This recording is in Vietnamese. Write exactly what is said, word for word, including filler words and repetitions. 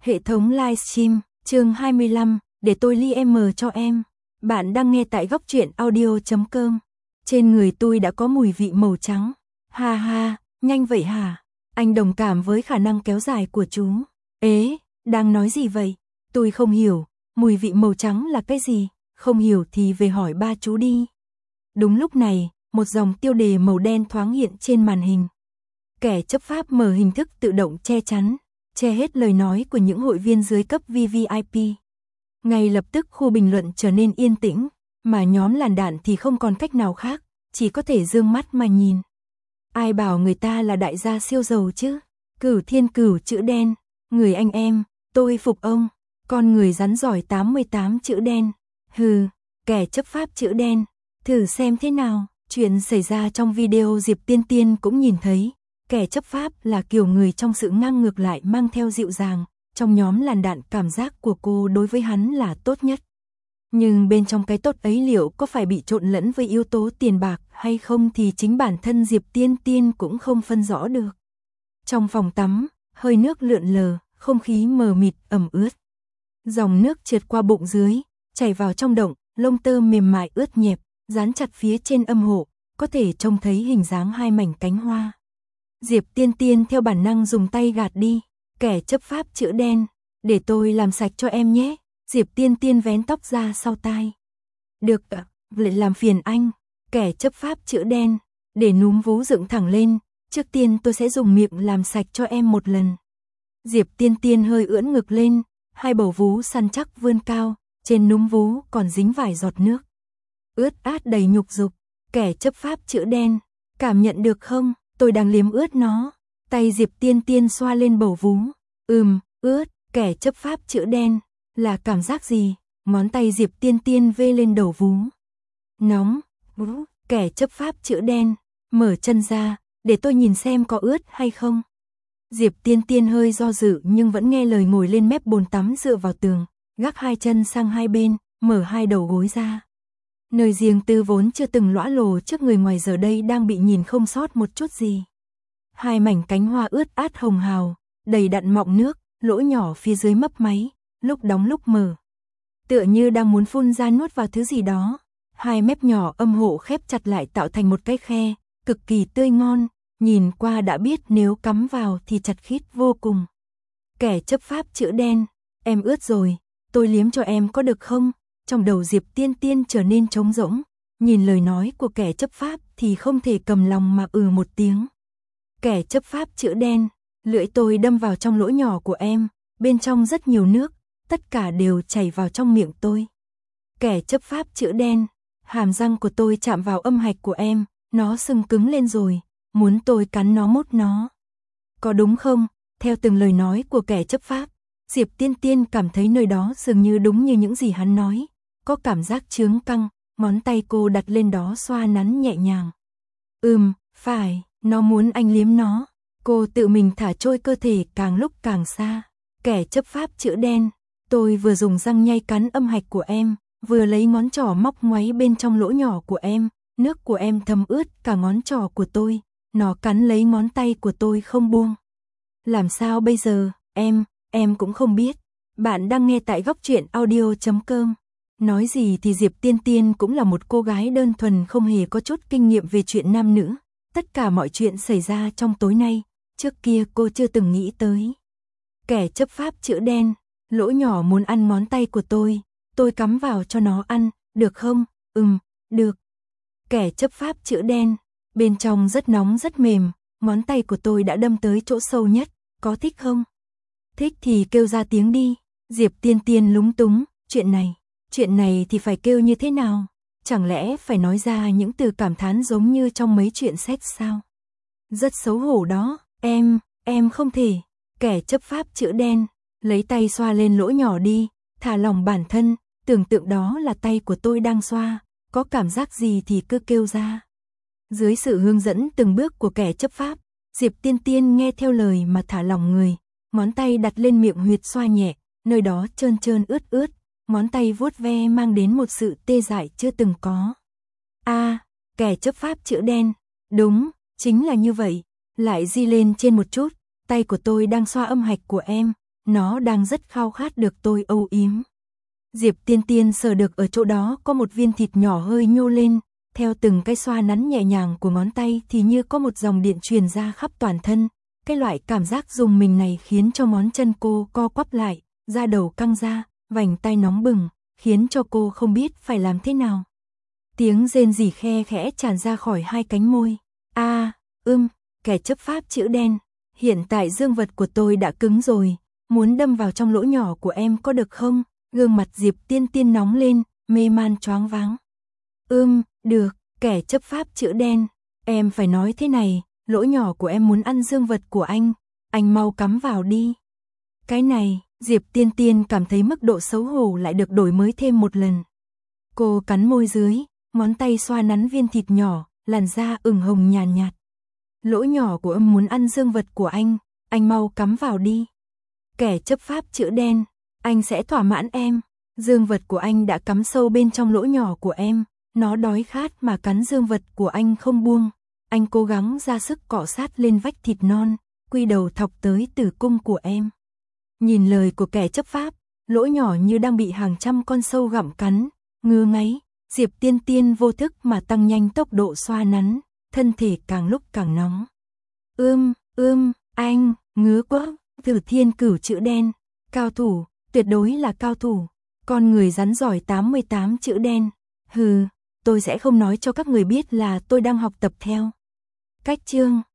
Hệ thống livestream, chương hai mươi lăm, để tôi li em cho em. Bạn đang nghe tại góc truyện audio chấm com. Trên người tôi đã có mùi vị màu trắng. Ha ha, nhanh vậy hả? Anh đồng cảm với khả năng kéo dài của chú. Ế, đang nói gì vậy? Tôi không hiểu, mùi vị màu trắng là cái gì? Không hiểu thì về hỏi ba chú đi. Đúng lúc này, một dòng tiêu đề màu đen thoáng hiện trên màn hình. Kẻ chấp pháp mở hình thức tự động che chắn, che hết lời nói của những hội viên dưới cấp vê vê i pê. Ngay lập tức khu bình luận trở nên yên tĩnh, mà nhóm làn đạn thì không còn cách nào khác, chỉ có thể dương mắt mà nhìn. Ai bảo người ta là đại gia siêu giàu chứ? Cửu Thiên Cửu chữ đen, người anh em, tôi phục ông, con người rắn giỏi tám mươi tám chữ đen. Hừ, kẻ chấp pháp chữ đen, thử xem thế nào. Chuyện xảy ra trong video Diệp Tiên Tiên cũng nhìn thấy. Kẻ chấp pháp là kiểu người trong sự ngang ngược lại mang theo dịu dàng, trong nhóm làn đạn cảm giác của cô đối với hắn là tốt nhất. Nhưng bên trong cái tốt ấy liệu có phải bị trộn lẫn với yếu tố tiền bạc hay không thì chính bản thân Diệp Tiên Tiên cũng không phân rõ được. Trong phòng tắm, hơi nước lượn lờ, không khí mờ mịt ẩm ướt. Dòng nước trượt qua bụng dưới, chảy vào trong động, lông tơ mềm mại ướt nhẹp, dán chặt phía trên âm hộ, có thể trông thấy hình dáng hai mảnh cánh hoa. Diệp Tiên Tiên theo bản năng dùng tay gạt đi, kẻ chấp pháp chữ đen, để tôi làm sạch cho em nhé. Diệp Tiên Tiên vén tóc ra sau tai. Được ạ, lại làm phiền anh, kẻ chấp pháp chữ đen, để núm vú dựng thẳng lên, trước tiên tôi sẽ dùng miệng làm sạch cho em một lần. Diệp Tiên Tiên hơi ưỡn ngực lên, hai bầu vú săn chắc vươn cao, trên núm vú còn dính vài giọt nước. Ướt át đầy nhục dục, kẻ chấp pháp chữ đen, cảm nhận được không? Tôi đang liếm ướt nó. Tay Diệp Tiên Tiên xoa lên bầu vú. Ừm, ướt, kẻ chấp pháp chữ đen. Là cảm giác gì? Ngón tay Diệp Tiên Tiên vê lên đầu vú. Nóng, vú, kẻ chấp pháp chữ đen. Mở chân ra, để tôi nhìn xem có ướt hay không. Diệp Tiên Tiên hơi do dự nhưng vẫn nghe lời ngồi lên mép bồn tắm dựa vào tường, gác hai chân sang hai bên, mở hai đầu gối ra. Nơi riêng tư vốn chưa từng lõa lồ trước người ngoài giờ đây đang bị nhìn không sót một chút gì. Hai mảnh cánh hoa ướt át hồng hào, đầy đặn mọng nước, lỗ nhỏ phía dưới mấp máy, lúc đóng lúc mở. Tựa như đang muốn phun ra nuốt vào thứ gì đó. Hai mép nhỏ âm hộ khép chặt lại tạo thành một cái khe, cực kỳ tươi ngon, nhìn qua đã biết nếu cắm vào thì chặt khít vô cùng. Kẻ chấp pháp chữ đen, em ướt rồi, tôi liếm cho em có được không? Trong đầu Diệp Tiên Tiên trở nên trống rỗng, nhìn lời nói của kẻ chấp pháp thì không thể cầm lòng mà ừ một tiếng. Kẻ chấp pháp chữ đen, lưỡi tôi đâm vào trong lỗ nhỏ của em, bên trong rất nhiều nước, tất cả đều chảy vào trong miệng tôi. Kẻ chấp pháp chữ đen, hàm răng của tôi chạm vào âm hạch của em, nó sưng cứng lên rồi, muốn tôi cắn nó mốt nó. Có đúng không? Theo từng lời nói của kẻ chấp pháp, Diệp Tiên Tiên cảm thấy nơi đó dường như đúng như những gì hắn nói. Có cảm giác chướng căng, ngón tay cô đặt lên đó xoa nắn nhẹ nhàng. Ừm, phải, nó muốn anh liếm nó. Cô tự mình thả trôi cơ thể càng lúc càng xa. Kẻ chấp pháp chữ đen, tôi vừa dùng răng nhay cắn âm hạch của em, vừa lấy ngón trỏ móc ngoáy bên trong lỗ nhỏ của em, nước của em thấm ướt cả ngón trỏ của tôi, nó cắn lấy ngón tay của tôi không buông. Làm sao bây giờ, em, em cũng không biết. Bạn đang nghe tại góc truyện audio chấm com. Nói gì thì Diệp Tiên Tiên cũng là một cô gái đơn thuần không hề có chút kinh nghiệm về chuyện nam nữ. Tất cả mọi chuyện xảy ra trong tối nay, trước kia cô chưa từng nghĩ tới. Kẻ chấp pháp chữ đen, lỗ nhỏ muốn ăn ngón tay của tôi, tôi cắm vào cho nó ăn, được không? Ừm, được. Kẻ chấp pháp chữ đen, bên trong rất nóng rất mềm, ngón tay của tôi đã đâm tới chỗ sâu nhất, có thích không? Thích thì kêu ra tiếng đi. Diệp Tiên Tiên lúng túng, chuyện này, chuyện này thì phải kêu như thế nào? Chẳng lẽ phải nói ra những từ cảm thán giống như trong mấy chuyện sex sao? Rất xấu hổ đó, em, em không thể. Kẻ chấp pháp chữ đen, lấy tay xoa lên lỗ nhỏ đi, thả lỏng bản thân, tưởng tượng đó là tay của tôi đang xoa, có cảm giác gì thì cứ kêu ra. Dưới sự hướng dẫn từng bước của kẻ chấp pháp, Diệp Tiên Tiên nghe theo lời mà thả lỏng người, ngón tay đặt lên miệng huyệt xoa nhẹ, nơi đó trơn trơn ướt ướt, ngón tay vuốt ve mang đến một sự tê dại chưa từng có. A, à, kẻ chấp pháp chữ đen, đúng, chính là như vậy, lại di lên trên một chút, tay của tôi đang xoa âm hạch của em, nó đang rất khao khát được tôi âu yếm. Diệp Tiên Tiên sờ được ở chỗ đó có một viên thịt nhỏ hơi nhô lên, theo từng cái xoa nắn nhẹ nhàng của ngón tay thì như có một dòng điện truyền ra khắp toàn thân. Cái loại cảm giác rùng mình này khiến cho ngón chân cô co quắp lại, da đầu căng ra, vành tay nóng bừng, khiến cho cô không biết phải làm thế nào. Tiếng rên rỉ khe khẽ tràn ra khỏi hai cánh môi. A, à, ưm, kẻ chấp pháp chữ đen, hiện tại dương vật của tôi đã cứng rồi, muốn đâm vào trong lỗ nhỏ của em có được không? Gương mặt Diệp Tiên Tiên nóng lên, mê man choáng váng. Ưm, được, kẻ chấp pháp chữ đen, em phải nói thế này, lỗ nhỏ của em muốn ăn dương vật của anh, anh mau cắm vào đi. Cái này, Diệp Tiên Tiên cảm thấy mức độ xấu hổ lại được đổi mới thêm một lần. Cô cắn môi dưới, ngón tay xoa nắn viên thịt nhỏ, làn da ửng hồng nhàn nhạt, nhạt. Lỗ nhỏ của em muốn ăn dương vật của anh, anh mau cắm vào đi. Kẻ chấp pháp chữ đen, anh sẽ thỏa mãn em. Dương vật của anh đã cắm sâu bên trong lỗ nhỏ của em, nó đói khát mà cắn dương vật của anh không buông. Anh cố gắng ra sức cọ sát lên vách thịt non, quy đầu thọc tới tử cung của em. Nhìn lời của kẻ chấp pháp, lỗ nhỏ như đang bị hàng trăm con sâu gặm cắn, ngứa ngáy, Diệp Tiên Tiên vô thức mà tăng nhanh tốc độ xoa nắn, thân thể càng lúc càng nóng. Ưm, ưm, anh, ngứa quá, Tử Thiên Cửu chữ đen, cao thủ, tuyệt đối là cao thủ, con người rắn giỏi tám mươi tám chữ đen, hừ, tôi sẽ không nói cho các người biết là tôi đang học tập theo cách chương.